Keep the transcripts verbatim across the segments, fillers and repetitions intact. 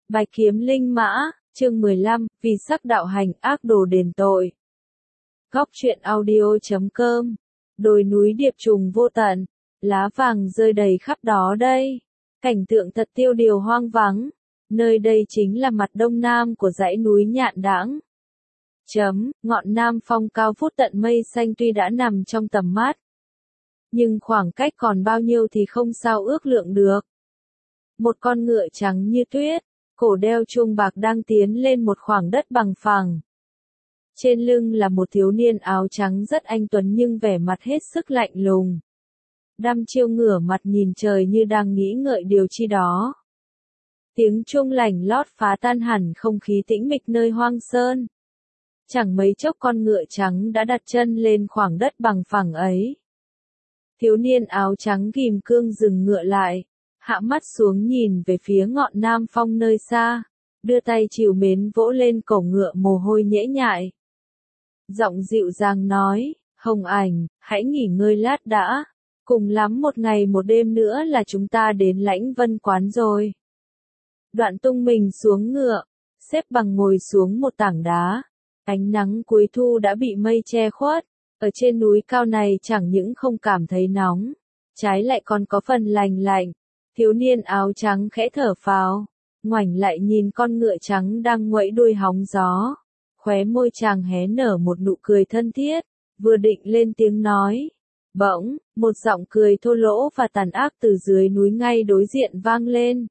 Bạch kiếm linh mã, chương mười lăm, vì sắc đạo hành ác đồ đền tội. Góc truyện audio chấm com. Đồi núi điệp trùng vô tận, lá vàng rơi đầy khắp đó đây. Cảnh tượng thật tiêu điều hoang vắng. Nơi đây chính là mặt đông nam của dãy núi Nhạn Đãng. Chấm, ngọn Nam Phong cao vút tận mây xanh tuy đã nằm trong tầm mắt. Nhưng khoảng cách còn bao nhiêu thì không sao ước lượng được. Một con ngựa trắng như tuyết, cổ đeo chuông bạc đang tiến lên một khoảng đất bằng phẳng. Trên lưng là một thiếu niên áo trắng rất anh tuấn nhưng vẻ mặt hết sức lạnh lùng. Đăm chiêu ngửa mặt nhìn trời như đang nghĩ ngợi điều chi đó. Tiếng chuông lành lót phá tan hẳn không khí tĩnh mịch nơi hoang sơn. Chẳng mấy chốc con ngựa trắng đã đặt chân lên khoảng đất bằng phẳng ấy. Thiếu niên áo trắng ghim cương dừng ngựa lại, hạ mắt xuống nhìn về phía ngọn Nam Phong nơi xa, đưa tay trìu mến vỗ lên cổ ngựa mồ hôi nhễ nhại. Giọng dịu dàng nói, Hồng Ảnh, hãy nghỉ ngơi lát đã, cùng lắm một ngày một đêm nữa là chúng ta đến Lãnh Vân Quán rồi. Đoạn tung mình xuống ngựa, xếp bằng ngồi xuống một tảng đá. Ánh nắng cuối thu đã bị mây che khuất, ở trên núi cao này chẳng những không cảm thấy nóng, trái lại còn có phần lành lạnh. Thiếu niên áo trắng khẽ thở phào, ngoảnh lại nhìn con ngựa trắng đang nguẫy đuôi hóng gió. Khóe môi chàng hé nở một nụ cười thân thiết, vừa định lên tiếng nói. Bỗng, một giọng cười thô lỗ và tàn ác từ dưới núi ngay đối diện vang lên.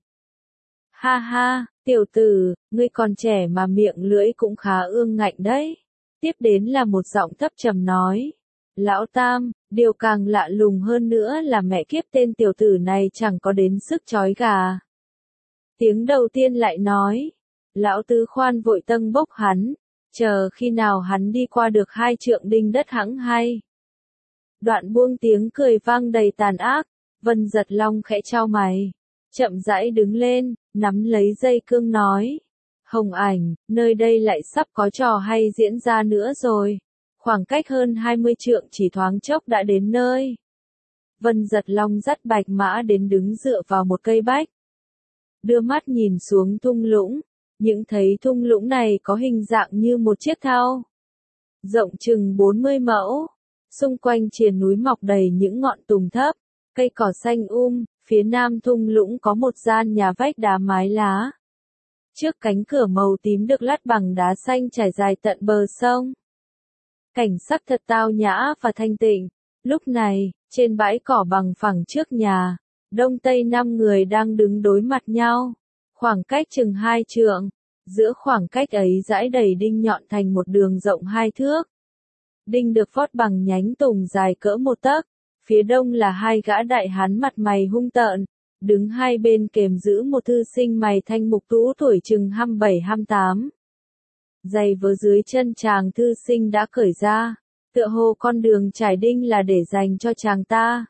Ha ha, tiểu tử, ngươi còn trẻ mà miệng lưỡi cũng khá ương ngạnh đấy. Tiếp đến là một giọng thấp trầm nói. Lão Tam, điều càng lạ lùng hơn nữa là mẹ kiếp tên tiểu tử này chẳng có đến sức chói gà. Tiếng đầu tiên lại nói. Lão Tứ khoan vội tâng bốc hắn, chờ khi nào hắn đi qua được hai trượng đinh đất hẵng hay. Đoạn buông tiếng cười vang đầy tàn ác, Vân Giật Long khẽ chau mày, chậm rãi đứng lên, nắm lấy dây cương nói. Hồng Ảnh, nơi đây lại sắp có trò hay diễn ra nữa rồi. Khoảng cách hơn hai mươi trượng chỉ thoáng chốc đã đến nơi. Vân Giật Long dắt Bạch Mã đến đứng dựa vào một cây bách. Đưa mắt nhìn xuống thung lũng, những thấy thung lũng này có hình dạng như một chiếc thau. Rộng chừng bốn mươi mẫu, xung quanh triền núi mọc đầy những ngọn tùng thấp, cây cỏ xanh um, phía nam thung lũng có một gian nhà vách đá mái lá. Trước cánh cửa màu tím được lát bằng đá xanh trải dài tận bờ sông. Cảnh sắc thật tao nhã và thanh tịnh. Lúc này, trên bãi cỏ bằng phẳng trước nhà, đông tây năm người đang đứng đối mặt nhau. Khoảng cách chừng hai trượng, giữa khoảng cách ấy dãi đầy đinh nhọn thành một đường rộng hai thước. Đinh được vót bằng nhánh tùng dài cỡ một tấc. Phía đông là hai gã đại hán mặt mày hung tợn, đứng hai bên kềm giữ một thư sinh mày thanh mục tú tuổi chừng hai mươi bảy hai mươi tám. Giày vớ dưới chân chàng thư sinh đã cởi ra, tựa hồ con đường trải đinh là để dành cho chàng ta.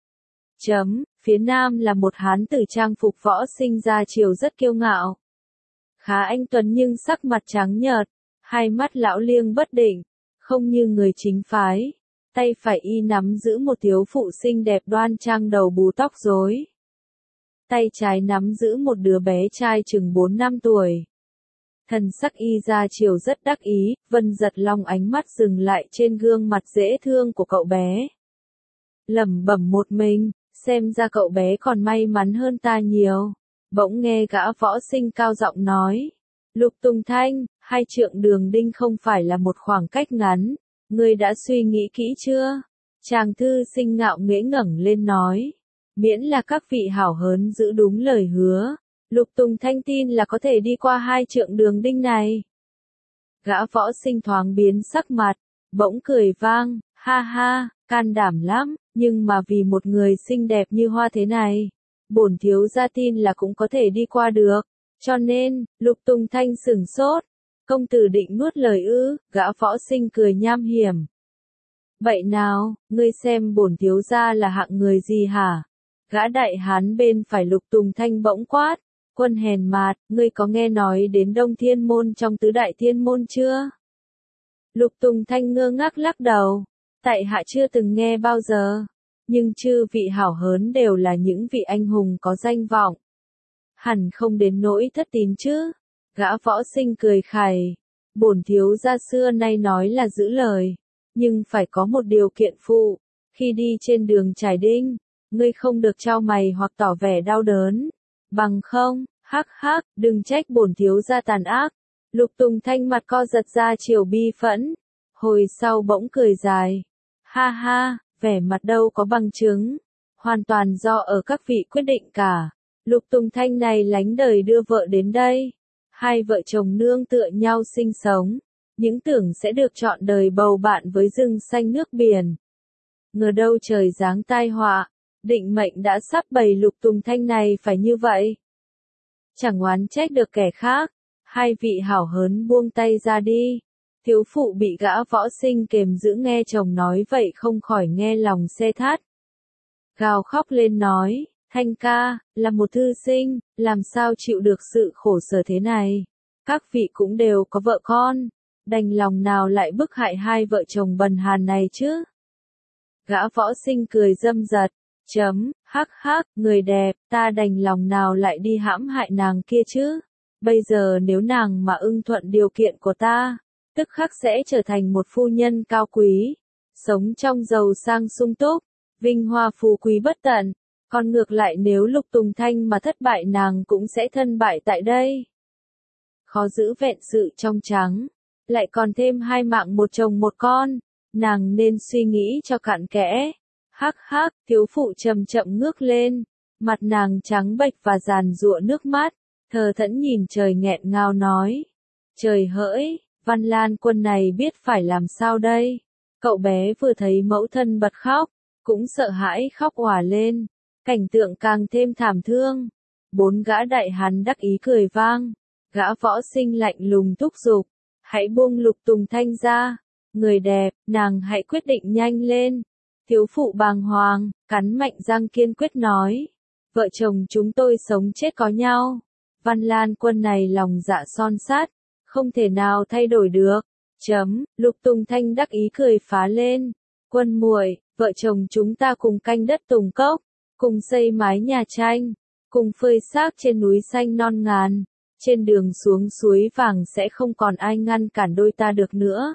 Chấm, phía nam là một hán tử trang phục võ sinh ra chiều rất kiêu ngạo. Khá anh tuấn nhưng sắc mặt trắng nhợt, hai mắt lão liêng bất định, không như người chính phái. Tay phải y nắm giữ một thiếu phụ xinh đẹp đoan trang đầu bù tóc rối. Tay trái nắm giữ một đứa bé trai chừng bốn năm tuổi. Thần sắc y ra chiều rất đắc ý, Vân Giật Long ánh mắt dừng lại trên gương mặt dễ thương của cậu bé. Lẩm bẩm một mình, xem ra cậu bé còn may mắn hơn ta nhiều. Bỗng nghe gã võ sinh cao giọng nói. Lục Tùng Thanh, hai trượng đường đinh không phải là một khoảng cách ngắn. Ngươi đã suy nghĩ kỹ chưa? Chàng thư sinh ngạo nghễ ngẩng lên nói. Miễn là các vị hảo hớn giữ đúng lời hứa. Lục Tùng Thanh tin là có thể đi qua hai trượng đường đinh này. Gã võ sinh thoáng biến sắc mặt, bỗng cười vang, ha ha, can đảm lắm, nhưng mà vì một người xinh đẹp như hoa thế này, bổn thiếu gia tin là cũng có thể đi qua được, cho nên, Lục Tùng Thanh sửng sốt. Công tử định nuốt lời ư, gã võ sinh cười nham hiểm. Vậy nào, ngươi xem bổn thiếu gia là hạng người gì hả? Gã đại hán bên phải Lục Tùng Thanh bỗng quát. Quân hèn mạt, ngươi có nghe nói đến Đông Thiên Môn trong tứ đại thiên môn chưa? Lục Tùng Thanh ngơ ngác lắc đầu. Tại hạ chưa từng nghe bao giờ. Nhưng chư vị hảo hớn đều là những vị anh hùng có danh vọng. hẳn không đến nỗi thất tín chứ. Gã võ sinh cười khẩy, bổn thiếu gia xưa nay nói là giữ lời, nhưng phải có một điều kiện phụ, khi đi trên đường Trải Đinh, ngươi không được chau mày hoặc tỏ vẻ đau đớn, bằng không, hắc hắc, đừng trách bổn thiếu gia tàn ác. Lục Tùng Thanh mặt co giật ra chiều bi phẫn, hồi sau bỗng cười dài, ha ha, vẻ mặt đâu có bằng chứng, hoàn toàn do ở các vị quyết định cả. Lục Tùng Thanh này lánh đời đưa vợ đến đây, hai vợ chồng nương tựa nhau sinh sống, những tưởng sẽ được trọn đời bầu bạn với rừng xanh nước biển. Ngờ đâu trời giáng tai họa, định mệnh đã sắp bày Lục Tùng Thanh này phải như vậy. Chẳng oán trách được kẻ khác, hai vị hảo hớn buông tay ra đi. Thiếu phụ bị gã võ sinh kềm giữ nghe chồng nói vậy không khỏi nghe lòng xe thắt. Gào khóc lên nói, Thanh ca, là một thư sinh, làm sao chịu được sự khổ sở thế này. Các vị cũng đều có vợ con, đành lòng nào lại bức hại hai vợ chồng bần hàn này chứ. Gã võ sinh cười dâm dật, chấm, hắc hắc, người đẹp, ta đành lòng nào lại đi hãm hại nàng kia chứ. Bây giờ nếu nàng mà ưng thuận điều kiện của ta, tức khắc sẽ trở thành một phu nhân cao quý, sống trong giàu sang sung túc, vinh hoa phú quý bất tận. Còn ngược lại nếu Lục Tùng Thanh mà thất bại nàng cũng sẽ thân bại tại đây. Khó giữ vẹn sự trong trắng, lại còn thêm hai mạng một chồng một con, nàng nên suy nghĩ cho cặn kẽ. Hắc hắc, thiếu phụ chậm chậm ngước lên, mặt nàng trắng bệch và giàn giụa nước mắt, thờ thẫn nhìn trời nghẹn ngào nói. Trời hỡi, Văn Lan Quân này biết phải làm sao đây? Cậu bé vừa thấy mẫu thân bật khóc, cũng sợ hãi khóc òa lên. Cảnh tượng càng thêm thảm thương. Bốn gã đại hán đắc ý cười vang. Gã võ sinh lạnh lùng thúc giục. Hãy buông Lục Tùng Thanh ra. Người đẹp, nàng hãy quyết định nhanh lên. Thiếu phụ bàng hoàng, cắn mạnh răng kiên quyết nói. Vợ chồng chúng tôi sống chết có nhau. Văn Lan Quân này lòng dạ son sắt, không thể nào thay đổi được. Chấm, Lục Tùng Thanh đắc ý cười phá lên. Quân muội, vợ chồng chúng ta cùng canh đất Tùng Cốc, cùng xây mái nhà tranh, cùng phơi xác trên núi xanh non ngàn, trên đường xuống suối vàng sẽ không còn ai ngăn cản đôi ta được nữa.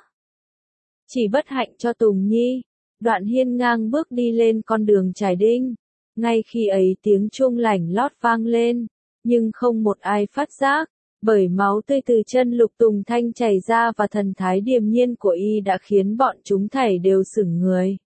Chỉ bất hạnh cho Tùng Nhi, Đoạn hiên ngang bước đi lên con đường Trải Đinh, ngay khi ấy tiếng chuông lảnh lót vang lên, nhưng không một ai phát giác, bởi máu tươi từ chân Lục Tùng Thanh chảy ra và thần thái điềm nhiên của y đã khiến bọn chúng thảy đều sửng người.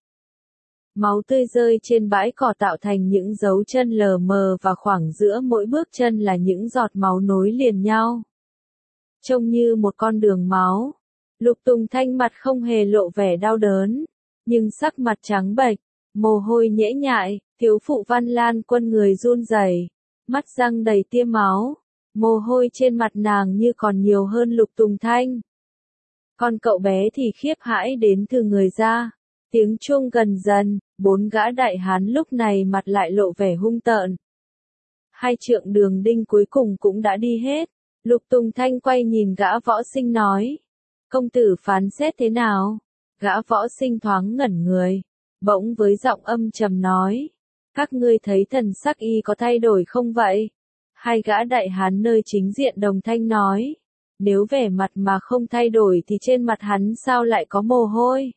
Máu tươi rơi trên bãi cỏ tạo thành những dấu chân lờ mờ và khoảng giữa mỗi bước chân là những giọt máu nối liền nhau. Trông như một con đường máu. Lục Tùng Thanh mặt không hề lộ vẻ đau đớn, nhưng sắc mặt trắng bệch, mồ hôi nhễ nhại, thiếu phụ Văn Lan Quân người run rẩy, mắt răng đầy tia máu, mồ hôi trên mặt nàng như còn nhiều hơn Lục Tùng Thanh. Còn cậu bé thì khiếp hãi đến từ người ra. Tiếng chuông gần dần, bốn gã đại hán lúc này mặt lại lộ vẻ hung tợn. Hai trượng đường đinh cuối cùng cũng đã đi hết. Lục Tùng Thanh quay nhìn gã võ sinh nói. Công tử phán xét thế nào? Gã võ sinh thoáng ngẩn người. Bỗng với giọng âm trầm nói. Các ngươi thấy thần sắc y có thay đổi không vậy? Hai gã đại hán nơi chính diện đồng thanh nói. Nếu vẻ mặt mà không thay đổi thì trên mặt hắn sao lại có mồ hôi?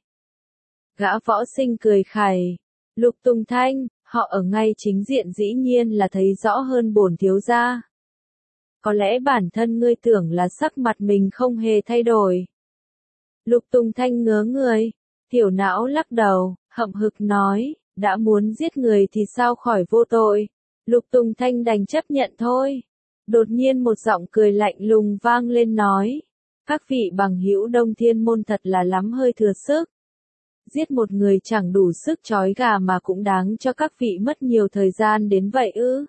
Gã võ sinh cười khẩy. Lục Tùng Thanh, họ ở ngay chính diện dĩ nhiên là thấy rõ hơn bổn thiếu gia. Có lẽ bản thân ngươi tưởng là sắc mặt mình không hề thay đổi. Lục Tùng Thanh ngớ người, tiểu não lắc đầu, hậm hực nói, đã muốn giết người thì sao khỏi vô tội. Lục Tùng Thanh đành chấp nhận thôi. Đột nhiên một giọng cười lạnh lùng vang lên nói. Các vị bằng hữu Đông Thiên Môn thật là lắm hơi thừa sức. Giết một người chẳng đủ sức trói gà mà cũng đáng cho các vị mất nhiều thời gian đến vậy ư.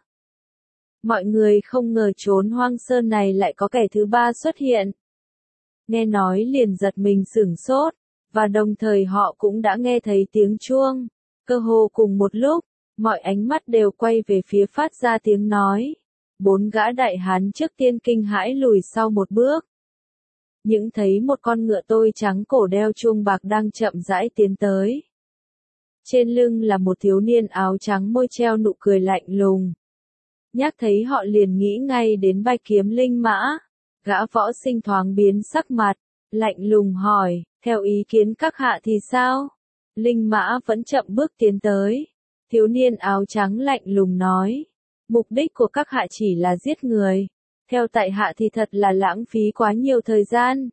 Mọi người không ngờ chốn hoang sơn này lại có kẻ thứ ba xuất hiện. Nghe nói liền giật mình sửng sốt, và đồng thời họ cũng đã nghe thấy tiếng chuông. Cơ hồ cùng một lúc, mọi ánh mắt đều quay về phía phát ra tiếng nói. Bốn gã đại hán trước tiên kinh hãi lùi sau một bước. Những thấy một con ngựa tôi trắng cổ đeo chuông bạc đang chậm rãi tiến tới. Trên lưng là một thiếu niên áo trắng môi treo nụ cười lạnh lùng. nhắc thấy họ liền nghĩ ngay đến Bạch Kiếm Linh Mã. Gã võ sinh thoáng biến sắc mặt, lạnh lùng hỏi, theo ý kiến các hạ thì sao? Linh Mã vẫn chậm bước tiến tới. Thiếu niên áo trắng lạnh lùng nói, mục đích của các hạ chỉ là giết người. Theo tại hạ thì thật là lãng phí quá nhiều thời gian.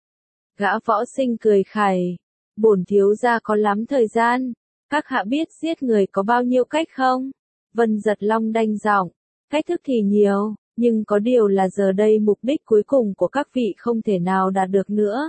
Gã võ sinh cười khẩy, bổn thiếu gia có lắm thời gian. Các hạ biết giết người có bao nhiêu cách không? Vân Giật Long đanh giọng, cách thức thì nhiều, nhưng có điều là giờ đây mục đích cuối cùng của các vị không thể nào đạt được nữa.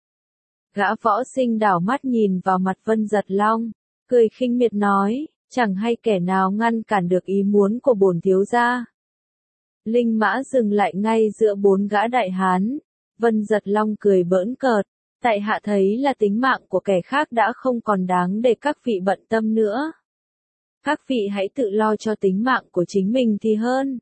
Gã võ sinh đảo mắt nhìn vào mặt Vân Giật Long, cười khinh miệt nói, chẳng hay kẻ nào ngăn cản được ý muốn của bổn thiếu gia. Linh mã dừng lại ngay giữa bốn gã đại hán. Vân Giật Long cười bỡn cợt, tại hạ thấy là tính mạng của kẻ khác đã không còn đáng để các vị bận tâm nữa. Các vị hãy tự lo cho tính mạng của chính mình thì hơn.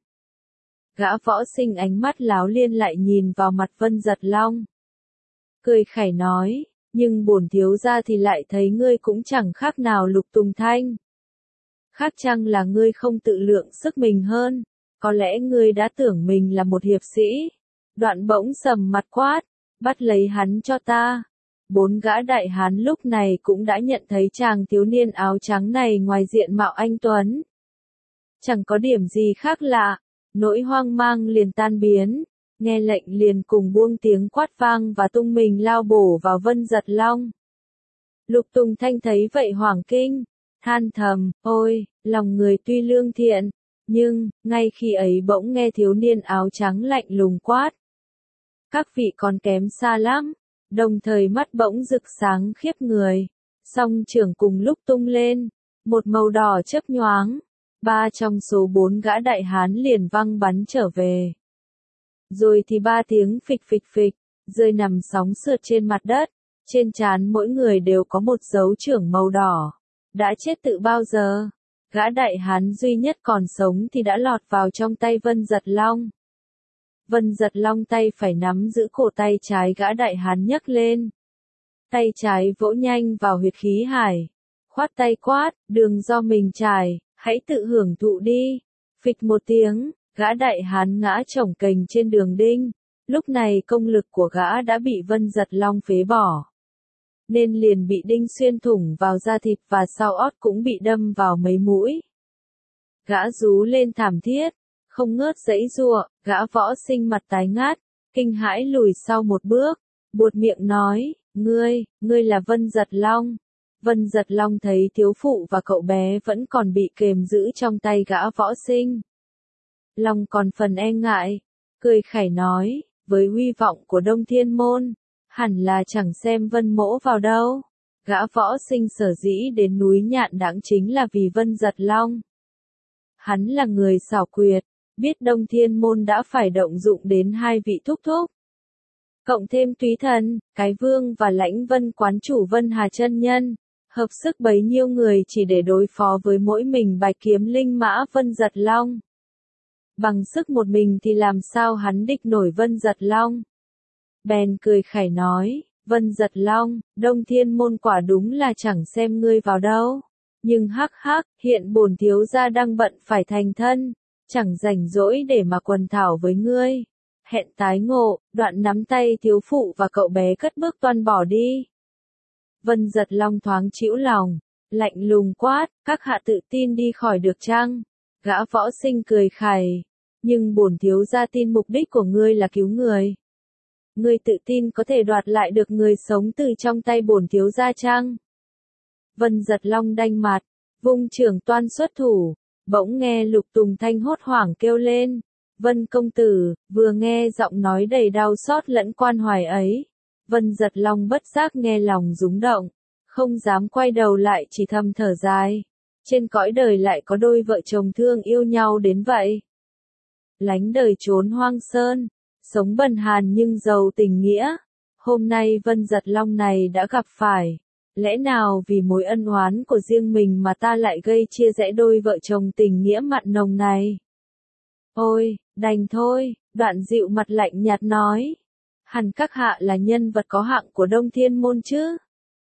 Gã võ sinh ánh mắt láo liên lại nhìn vào mặt Vân Giật Long. Cười khẩy nói, nhưng bổn thiếu gia thì lại thấy ngươi cũng chẳng khác nào Lục Tùng Thanh. Khác chăng là ngươi không tự lượng sức mình hơn, có lẽ ngươi đã tưởng mình là một hiệp sĩ. Đoạn bỗng sầm mặt quát, bắt lấy hắn cho ta. Bốn gã đại hán lúc này cũng đã nhận thấy chàng thiếu niên áo trắng này ngoài diện mạo anh tuấn. Chẳng có điểm gì khác lạ, nỗi hoang mang liền tan biến, nghe lệnh liền cùng buông tiếng quát vang và tung mình lao bổ vào Vân Giật Long. Lục Tùng Thanh thấy vậy hoảng kinh, than thầm, ôi, lòng người tuy lương thiện, nhưng, ngay khi ấy bỗng nghe thiếu niên áo trắng lạnh lùng quát. Các vị còn kém xa lắm, đồng thời mắt bỗng rực sáng khiếp người, song trưởng cùng lúc tung lên, một màu đỏ chớp nhoáng, ba trong số bốn gã đại hán liền văng bắn trở về. Rồi thì ba tiếng phịch phịch phịch, rơi nằm sóng sượt trên mặt đất, trên trán mỗi người đều có một dấu chưởng màu đỏ. Đã chết từ bao giờ? Gã đại hán duy nhất còn sống thì đã lọt vào trong tay Vân Giật Long. Vân Giật Long tay phải nắm giữ cổ tay trái gã đại hán nhấc lên. Tay trái vỗ nhanh vào huyệt khí hải. Khoát tay quát, đường do mình trải, hãy tự hưởng thụ đi. Phịch một tiếng, gã đại hán ngã chổng kềnh trên đường đinh. Lúc này công lực của gã đã bị Vân Giật Long phế bỏ, nên liền bị đinh xuyên thủng vào da thịt và sau ót cũng bị đâm vào mấy mũi. Gã rú lên thảm thiết, không ngớt giãy giụa, gã võ sinh mặt tái ngát, kinh hãi lùi sau một bước, buột miệng nói, ngươi, ngươi là Vân Giật Long. Vân Giật Long thấy thiếu phụ và cậu bé vẫn còn bị kềm giữ trong tay gã võ sinh. Long còn phần e ngại, cười khẩy nói, với huy vọng của Đông Thiên Môn, hẳn là chẳng xem Vân Mỗ vào đâu. Gã võ sinh sở dĩ đến núi Nhạn Đãng chính là vì Vân Giật Long. Hắn là người xảo quyệt, biết Đông Thiên Môn đã phải động dụng đến hai vị thúc thúc. Cộng thêm Túy Thần, Cái Vương và Lãnh Vân quán chủ Vân Hà chân nhân, hợp sức bấy nhiêu người chỉ để đối phó với mỗi mình Bạch Kiếm Linh Mã Vân Giật Long. Bằng sức một mình thì làm sao hắn địch nổi Vân Giật Long. Bèn cười khẩy nói, Vân Giật Long, Đông Thiên Môn quả đúng là chẳng xem ngươi vào đâu. Nhưng hắc hắc, hiện bổn thiếu gia đang bận phải thành thân, chẳng rảnh rỗi để mà quần thảo với ngươi. Hẹn tái ngộ, đoạn nắm tay thiếu phụ và cậu bé cất bước toan bỏ đi. Vân Giật Long thoáng chĩu lòng, lạnh lùng quát, các hạ tự tin đi khỏi được chăng? Gã võ sinh cười khẩy, nhưng bổn thiếu gia tin mục đích của ngươi là cứu người. Ngươi tự tin có thể đoạt lại được người sống từ trong tay bổn thiếu gia chăng? Vân Giật Long đanh mặt, vung trưởng toan xuất thủ, bỗng nghe Lục Tùng Thanh hốt hoảng kêu lên, Vân công tử. Vừa nghe giọng nói đầy đau xót lẫn quan hoài ấy, Vân Giật Long bất giác nghe lòng rúng động, không dám quay đầu lại chỉ thầm thở dài. Trên cõi đời lại có đôi vợ chồng thương yêu nhau đến vậy. Lánh đời trốn hoang sơn, sống bần hàn nhưng giàu tình nghĩa. Hôm nay Vân Giật Long này đã gặp phải. Lẽ nào vì mối ân oán của riêng mình mà ta lại gây chia rẽ đôi vợ chồng tình nghĩa mặn nồng này? Ôi, đành thôi, đoạn dịu mặt lạnh nhạt nói. Hẳn các hạ là nhân vật có hạng của Đông Thiên Môn chứ?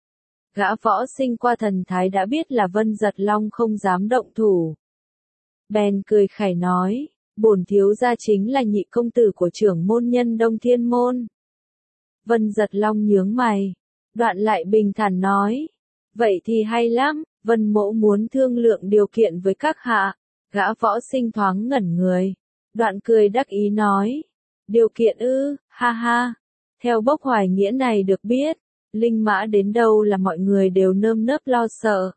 Gã võ sinh qua thần thái đã biết là Vân Giật Long không dám động thủ. Bèn cười khẩy nói, bổn thiếu gia chính là nhị công tử của trưởng môn nhân Đông Thiên Môn. Vân Giật Long nhướng mày, đoạn lại bình thản nói, vậy thì hay lắm, Vân mỗ muốn thương lượng điều kiện với các hạ. Gã võ sinh thoáng ngẩn người, đoạn cười đắc ý nói, điều kiện ư, ha ha, theo Bốc Hoài Nghĩa này được biết, linh mã đến đâu là mọi người đều nơm nớp lo sợ.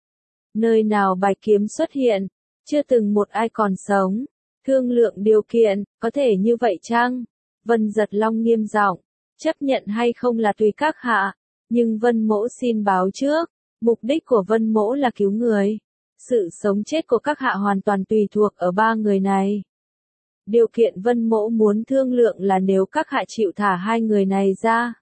Nơi nào bạch kiếm xuất hiện, chưa từng một ai còn sống, thương lượng điều kiện, có thể như vậy chăng? Vân Giật Long nghiêm giọng, chấp nhận hay không là tùy các hạ, nhưng Vân mỗ xin báo trước, mục đích của Vân mỗ là cứu người. Sự sống chết của các hạ hoàn toàn tùy thuộc ở ba người này. Điều kiện Vân mỗ muốn thương lượng là nếu các hạ chịu thả hai người này ra.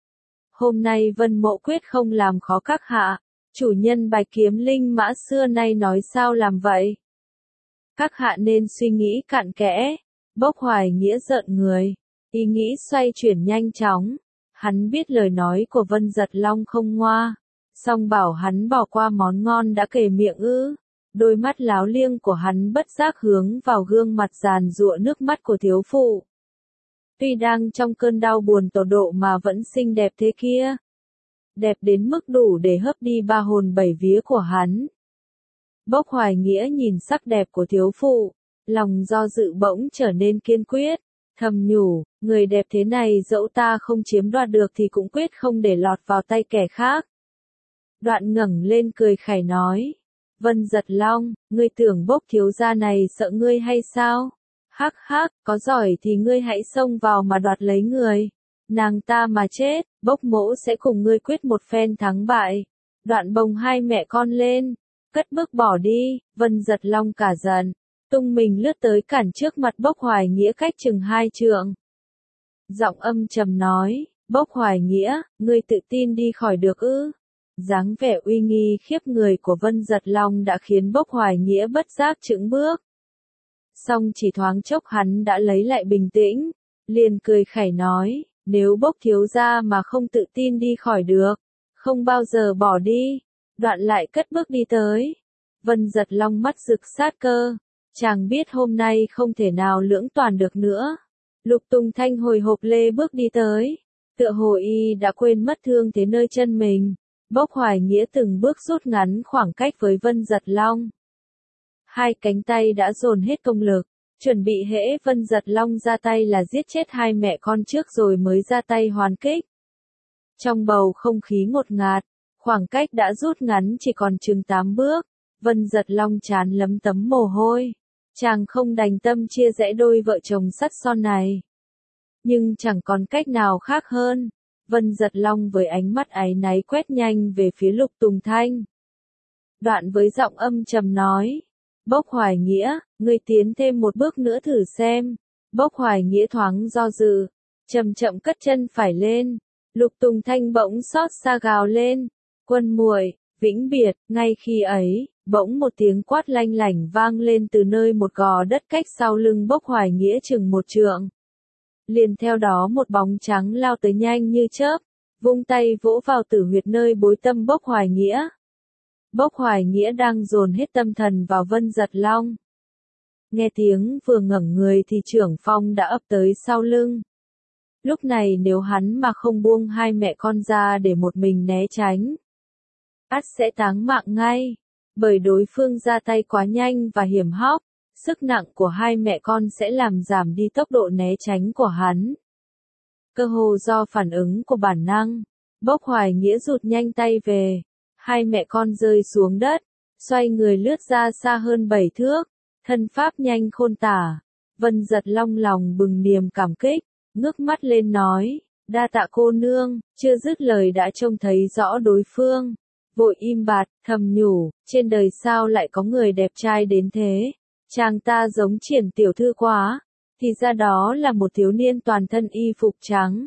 Hôm nay Vân mỗ quyết không làm khó các hạ, chủ nhân bạch kiếm linh mã xưa nay nói sao làm vậy. Các hạ nên suy nghĩ cặn kẽ. Bốc Hoài Nghĩa giận người, ý nghĩ xoay chuyển nhanh chóng. Hắn biết lời nói của Vân Giật Long không ngoa, song bảo hắn bỏ qua món ngon đã kề miệng ư. Đôi mắt láo liêng của hắn bất giác hướng vào gương mặt giàn giụa nước mắt của thiếu phụ. Tuy đang trong cơn đau buồn tột độ mà vẫn xinh đẹp thế kia. Đẹp đến mức đủ để hấp đi ba hồn bảy vía của hắn. Bốc Hoài Nghĩa nhìn sắc đẹp của thiếu phụ, lòng do dự bỗng trở nên kiên quyết, thầm nhủ, người đẹp thế này dẫu ta không chiếm đoạt được thì cũng quyết không để lọt vào tay kẻ khác. Đoạn ngẩng lên cười khẩy nói, Vân Giật Long, ngươi tưởng Bốc thiếu gia này sợ ngươi hay sao? Hắc hắc, có giỏi thì ngươi hãy xông vào mà đoạt lấy người. Nàng ta mà chết, Bốc mỗ sẽ cùng ngươi quyết một phen thắng bại. Đoạn bồng hai mẹ con lên, cất bước bỏ đi. Vân Giật Long cả giận, tung mình lướt tới cản trước mặt Bốc Hoài Nghĩa cách chừng hai trượng. Giọng âm trầm nói, Bốc Hoài Nghĩa, ngươi tự tin đi khỏi được ư? Dáng vẻ uy nghi khiếp người của Vân Giật Long đã khiến Bốc Hoài Nghĩa bất giác chững bước. Song chỉ thoáng chốc hắn đã lấy lại bình tĩnh, liền cười khẩy nói, nếu Bốc thiếu gia mà không tự tin đi khỏi được, không bao giờ bỏ đi. Đoạn lại cất bước đi tới. Vân Giật Long mắt rực sát cơ, chàng biết hôm nay không thể nào lưỡng toàn được nữa. Lục Tùng Thanh hồi hộp lê bước đi tới, tựa hồ y đã quên mất thương thế nơi chân mình. Bốc Hoài Nghĩa từng bước rút ngắn khoảng cách với Vân Giật Long. Hai cánh tay đã dồn hết công lực, chuẩn bị hễ Vân Giật Long ra tay là giết chết hai mẹ con trước rồi mới ra tay hoàn kích. Trong bầu không khí ngột ngạt, khoảng cách đã rút ngắn chỉ còn chừng tám bước, Vân Giật Long trán lấm tấm mồ hôi. Chàng không đành tâm chia rẽ đôi vợ chồng sắt son này. Nhưng chẳng còn cách nào khác hơn. Vân Giật Long với ánh mắt áy náy quét nhanh về phía Lục Tùng Thanh. Đoạn với giọng âm trầm nói, Bốc Hoài Nghĩa, ngươi tiến thêm một bước nữa thử xem. Bốc Hoài Nghĩa thoáng do dự, chậm chậm cất chân phải lên. Lục Tùng Thanh bỗng xót xa gào lên, quân muội, vĩnh biệt. Ngay khi ấy, bỗng một tiếng quát lanh lảnh vang lên từ nơi một gò đất cách sau lưng Bốc Hoài Nghĩa chừng một trượng. Liền theo đó một bóng trắng lao tới nhanh như chớp, vung tay vỗ vào tử huyệt nơi bối tâm Bốc Hoài Nghĩa. Bốc Hoài Nghĩa đang dồn hết tâm thần vào Vân Giật Long. Nghe tiếng vừa ngẩng người thì trưởng phong đã ập tới sau lưng. Lúc này nếu hắn mà không buông hai mẹ con ra để một mình né tránh, ắt sẽ táng mạng ngay, bởi đối phương ra tay quá nhanh và hiểm hóc. Sức nặng của hai mẹ con sẽ làm giảm đi tốc độ né tránh của hắn. Cơ hồ do phản ứng của bản năng, Bốc Hoài Nghĩa rụt nhanh tay về. Hai mẹ con rơi xuống đất, xoay người lướt ra xa hơn bảy thước, thân pháp nhanh khôn tả. Vân Giật Long lòng bừng niềm cảm kích, ngước mắt lên nói, đa tạ cô nương. Chưa dứt lời đã trông thấy rõ đối phương, vội im bặt, thầm nhủ, trên đời sao lại có người đẹp trai đến thế. Chàng ta giống Triển tiểu thư quá, thì ra đó là một thiếu niên toàn thân y phục trắng.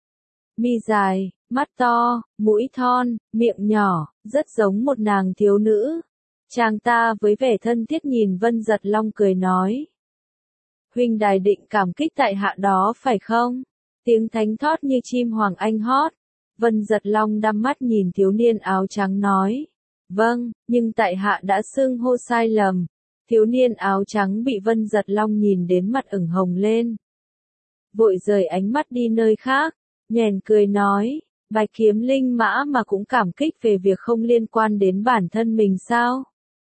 Mi dài, mắt to, mũi thon, miệng nhỏ, rất giống một nàng thiếu nữ. Chàng ta với vẻ thân thiết nhìn Vân Giật Long cười nói. Huynh đài định cảm kích tại hạ đó phải không? Tiếng thánh thót như chim hoàng anh hót. Vân Giật Long đăm mắt nhìn thiếu niên áo trắng nói. Vâng, nhưng tại hạ đã xưng hô sai lầm. Thiếu niên áo trắng bị Vân Giật Long nhìn đến mặt ửng hồng lên. Vội rời ánh mắt đi nơi khác, nhoẻn cười nói, Bạch Kiếm Linh Mã mà cũng cảm kích về việc không liên quan đến bản thân mình sao?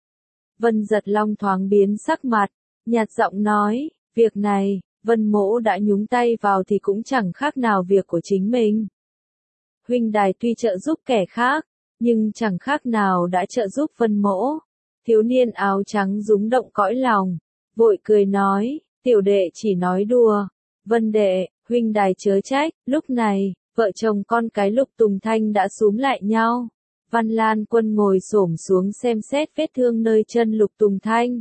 Vân Giật Long thoáng biến sắc mặt, nhạt giọng nói, việc này, Vân Mỗ đã nhúng tay vào thì cũng chẳng khác nào việc của chính mình. Huynh đài tuy trợ giúp kẻ khác, nhưng chẳng khác nào đã trợ giúp Vân Mỗ. Thiếu niên áo trắng rúng động cõi lòng, vội cười nói, tiểu đệ chỉ nói đùa. Vân đệ, huynh đài chớ trách. Lúc này, vợ chồng con cái Lục Tùng Thanh đã xúm lại nhau. Văn Lan Quân ngồi xổm xuống xem xét vết thương nơi chân Lục Tùng Thanh.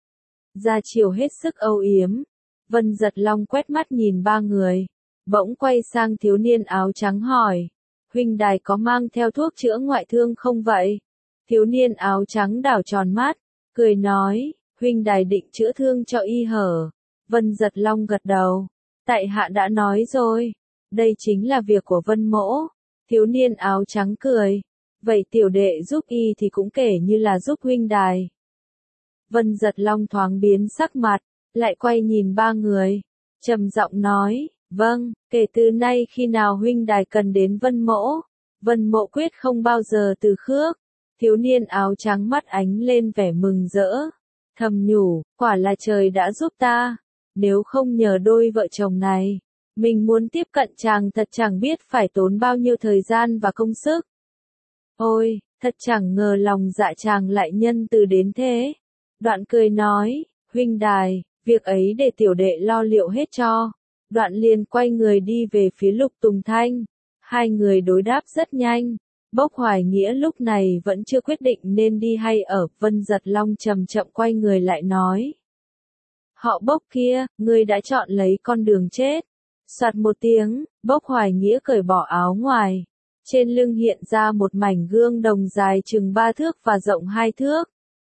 Ra chiều hết sức âu yếm. Vân Giật Long quét mắt nhìn ba người, bỗng quay sang thiếu niên áo trắng hỏi, huynh đài có mang theo thuốc chữa ngoại thương không vậy? Thiếu niên áo trắng đảo tròn mắt, cười nói, huynh đài định chữa thương cho y hở. Vân Giật Long gật đầu, tại hạ đã nói rồi, đây chính là việc của Vân Mỗ. Thiếu niên áo trắng cười, vậy tiểu đệ giúp y thì cũng kể như là giúp huynh đài. Vân Giật Long thoáng biến sắc mặt, lại quay nhìn ba người, trầm giọng nói, vâng, kể từ nay khi nào huynh đài cần đến Vân Mỗ, Vân Mỗ quyết không bao giờ từ khước. Thiếu niên áo trắng mắt ánh lên vẻ mừng rỡ, thầm nhủ, quả là trời đã giúp ta, nếu không nhờ đôi vợ chồng này, mình muốn tiếp cận chàng thật chẳng biết phải tốn bao nhiêu thời gian và công sức. Ôi, thật chẳng ngờ lòng dạ chàng lại nhân từ đến thế. Đoạn cười nói, huynh đài, việc ấy để tiểu đệ lo liệu hết cho. Đoạn liền quay người đi về phía Lục Tùng Thanh. Hai người đối đáp rất nhanh. Bốc Hoài Nghĩa lúc này vẫn chưa quyết định nên đi hay ở. Vân Giật Long chậm chậm quay người lại nói. Họ Bốc kia, ngươi đã chọn lấy con đường chết. Soạt một tiếng, Bốc Hoài Nghĩa cởi bỏ áo ngoài. Trên lưng hiện ra một mảnh gương đồng dài chừng ba thước và rộng hai thước.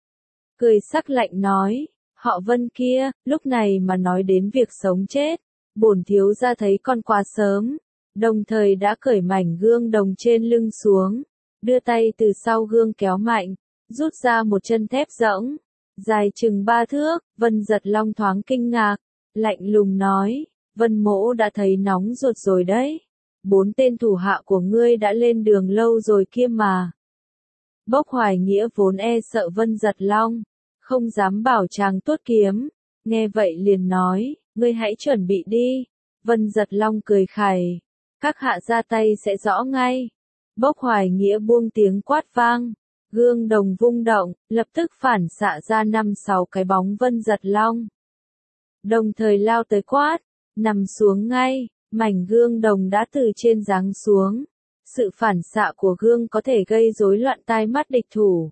Cười sắc lạnh nói, họ Vân kia, lúc này mà nói đến việc sống chết, bổn thiếu gia thấy con quá sớm, đồng thời đã cởi mảnh gương đồng trên lưng xuống, đưa tay từ sau gương kéo mạnh, rút ra một chân thép rỗng, dài chừng ba thước. Vân Giật Long thoáng kinh ngạc, lạnh lùng nói, Vân Mỗ đã thấy nóng ruột rồi đấy, bốn tên thủ hạ của ngươi đã lên đường lâu rồi kia mà. Bốc Hoài Nghĩa vốn e sợ Vân Giật Long, không dám bảo chàng tuốt kiếm, nghe vậy liền nói, ngươi hãy chuẩn bị đi. Vân Giật Long cười khẩy, các hạ ra tay sẽ rõ ngay. Bốc Hoài Nghĩa buông tiếng quát vang, gương đồng vung động, lập tức phản xạ ra năm sáu cái bóng Vân Giật Long. Đồng thời lao tới quát, nằm xuống ngay, mảnh gương đồng đã từ trên giáng xuống. Sự phản xạ của gương có thể gây rối loạn tai mắt địch thủ.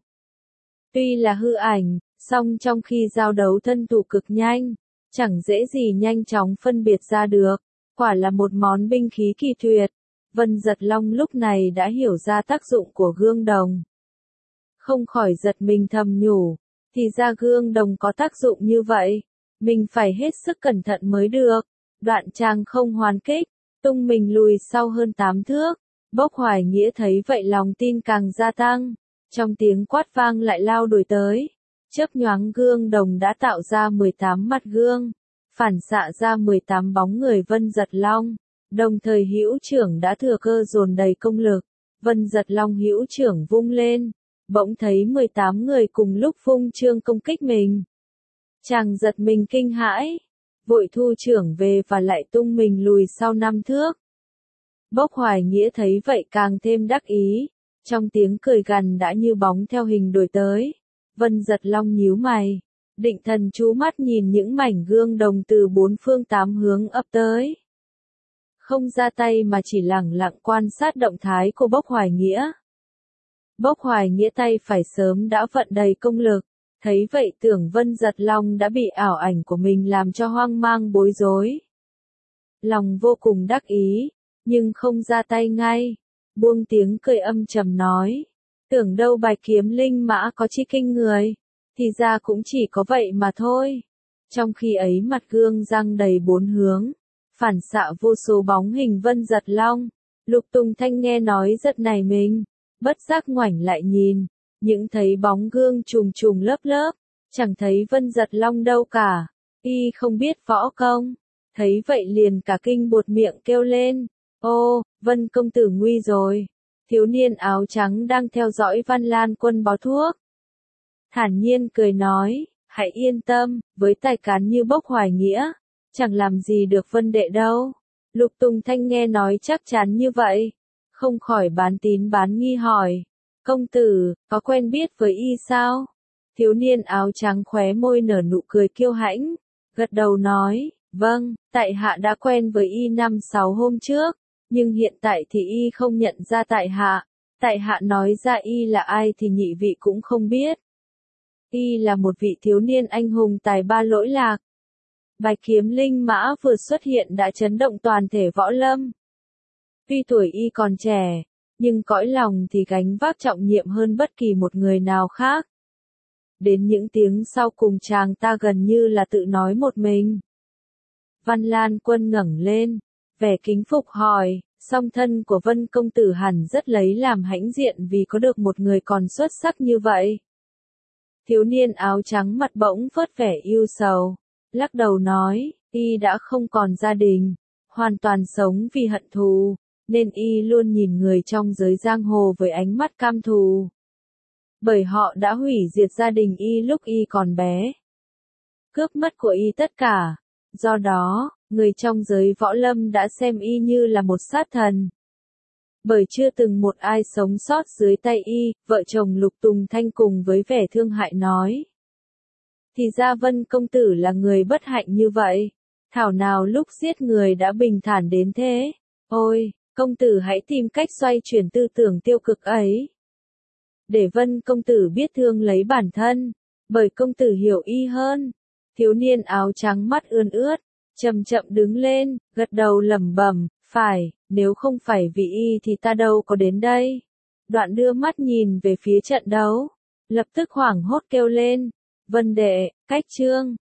Tuy là hư ảnh, song trong khi giao đấu thân thủ cực nhanh, chẳng dễ gì nhanh chóng phân biệt ra được, quả là một món binh khí kỳ tuyệt. Vân Giật Long lúc này đã hiểu ra tác dụng của gương đồng. Không khỏi giật mình thầm nhủ, thì ra gương đồng có tác dụng như vậy, mình phải hết sức cẩn thận mới được. Đoạn chàng không hoàn kích, tung mình lùi sau hơn tám thước. Bốc Hoài Nghĩa thấy vậy lòng tin càng gia tăng, trong tiếng quát vang lại lao đuổi tới. Chớp nhoáng gương đồng đã tạo ra mười tám mặt gương, phản xạ ra mười tám bóng người Vân Giật Long, đồng thời hữu trưởng đã thừa cơ dồn đầy công lực. Vân Giật Long hữu trưởng vung lên, bỗng thấy mười tám người cùng lúc vung chương công kích mình. Chàng giật mình kinh hãi, vội thu trưởng về và lại tung mình lùi sau năm thước. Bốc Hoài Nghĩa thấy vậy càng thêm đắc ý, trong tiếng cười gằn đã như bóng theo hình đuổi tới. Vân Giật Long nhíu mày, định thần chú mắt nhìn những mảnh gương đồng từ bốn phương tám hướng ập tới. Không ra tay mà chỉ lẳng lặng quan sát động thái của Bốc Hoài Nghĩa. Bốc Hoài Nghĩa tay phải sớm đã vận đầy công lực, thấy vậy tưởng Vân Giật Long đã bị ảo ảnh của mình làm cho hoang mang bối rối. Lòng vô cùng đắc ý, nhưng không ra tay ngay, buông tiếng cười âm trầm nói, tưởng đâu Bạch Kiếm Linh Mã có chi kinh người, thì ra cũng chỉ có vậy mà thôi. Trong khi ấy mặt gương răng đầy bốn hướng, phản xạ vô số bóng hình Vân Giật Long. Lục Tùng Thanh nghe nói giật nảy mình, bất giác ngoảnh lại nhìn, những thấy bóng gương trùng trùng lớp lớp, chẳng thấy Vân Giật Long đâu cả, y không biết võ công, thấy vậy liền cả kinh buột miệng kêu lên, ô, Vân công tử nguy rồi, thiếu niên áo trắng đang theo dõi Văn Lan Quân bó thuốc. Thản nhiên cười nói, hãy yên tâm, với tài cán như Bốc Hoài Nghĩa, chẳng làm gì được Vân đệ đâu. Lục Tùng Thanh nghe nói chắc chắn như vậy, không khỏi bán tín bán nghi hỏi, công tử, có quen biết với y sao? Thiếu niên áo trắng khóe môi nở nụ cười kiêu hãnh, gật đầu nói, vâng, tại hạ đã quen với y năm sáu hôm trước, nhưng hiện tại thì y không nhận ra tại hạ, tại hạ nói ra y là ai thì nhị vị cũng không biết. Y là một vị thiếu niên anh hùng tài ba lỗi lạc. Bạch kiếm linh mã vừa xuất hiện đã chấn động toàn thể võ lâm. Tuy tuổi y còn trẻ, nhưng cõi lòng thì gánh vác trọng nhiệm hơn bất kỳ một người nào khác. Đến những tiếng sau cùng chàng ta gần như là tự nói một mình. Văn Lan Quân ngẩng lên, vẻ kính phục hỏi, song thân của Vân công tử hẳn rất lấy làm hãnh diện vì có được một người còn xuất sắc như vậy. Thiếu niên áo trắng mặt bỗng phớt vẻ yêu sầu, lắc đầu nói, y đã không còn gia đình, hoàn toàn sống vì hận thù, nên y luôn nhìn người trong giới giang hồ với ánh mắt cam thù. Bởi họ đã hủy diệt gia đình y lúc y còn bé, cướp mất của y tất cả, do đó, người trong giới võ lâm đã xem y như là một sát thần. Bởi chưa từng một ai sống sót dưới tay y, vợ chồng Lục Tùng Thanh cùng với vẻ thương hại nói. Thì ra Vân công tử là người bất hạnh như vậy, thảo nào lúc giết người đã bình thản đến thế, ôi, công tử hãy tìm cách xoay chuyển tư tưởng tiêu cực ấy. Để Vân công tử biết thương lấy bản thân, bởi công tử hiểu y hơn. Thiếu niên áo trắng mắt ươn ướt, chậm chậm đứng lên, gật đầu lẩm bẩm, phải, nếu không phải vì y thì ta đâu có đến đây. Đoạn đưa mắt nhìn về phía trận đấu, lập tức hoảng hốt kêu lên, Vân đệ, cách chương.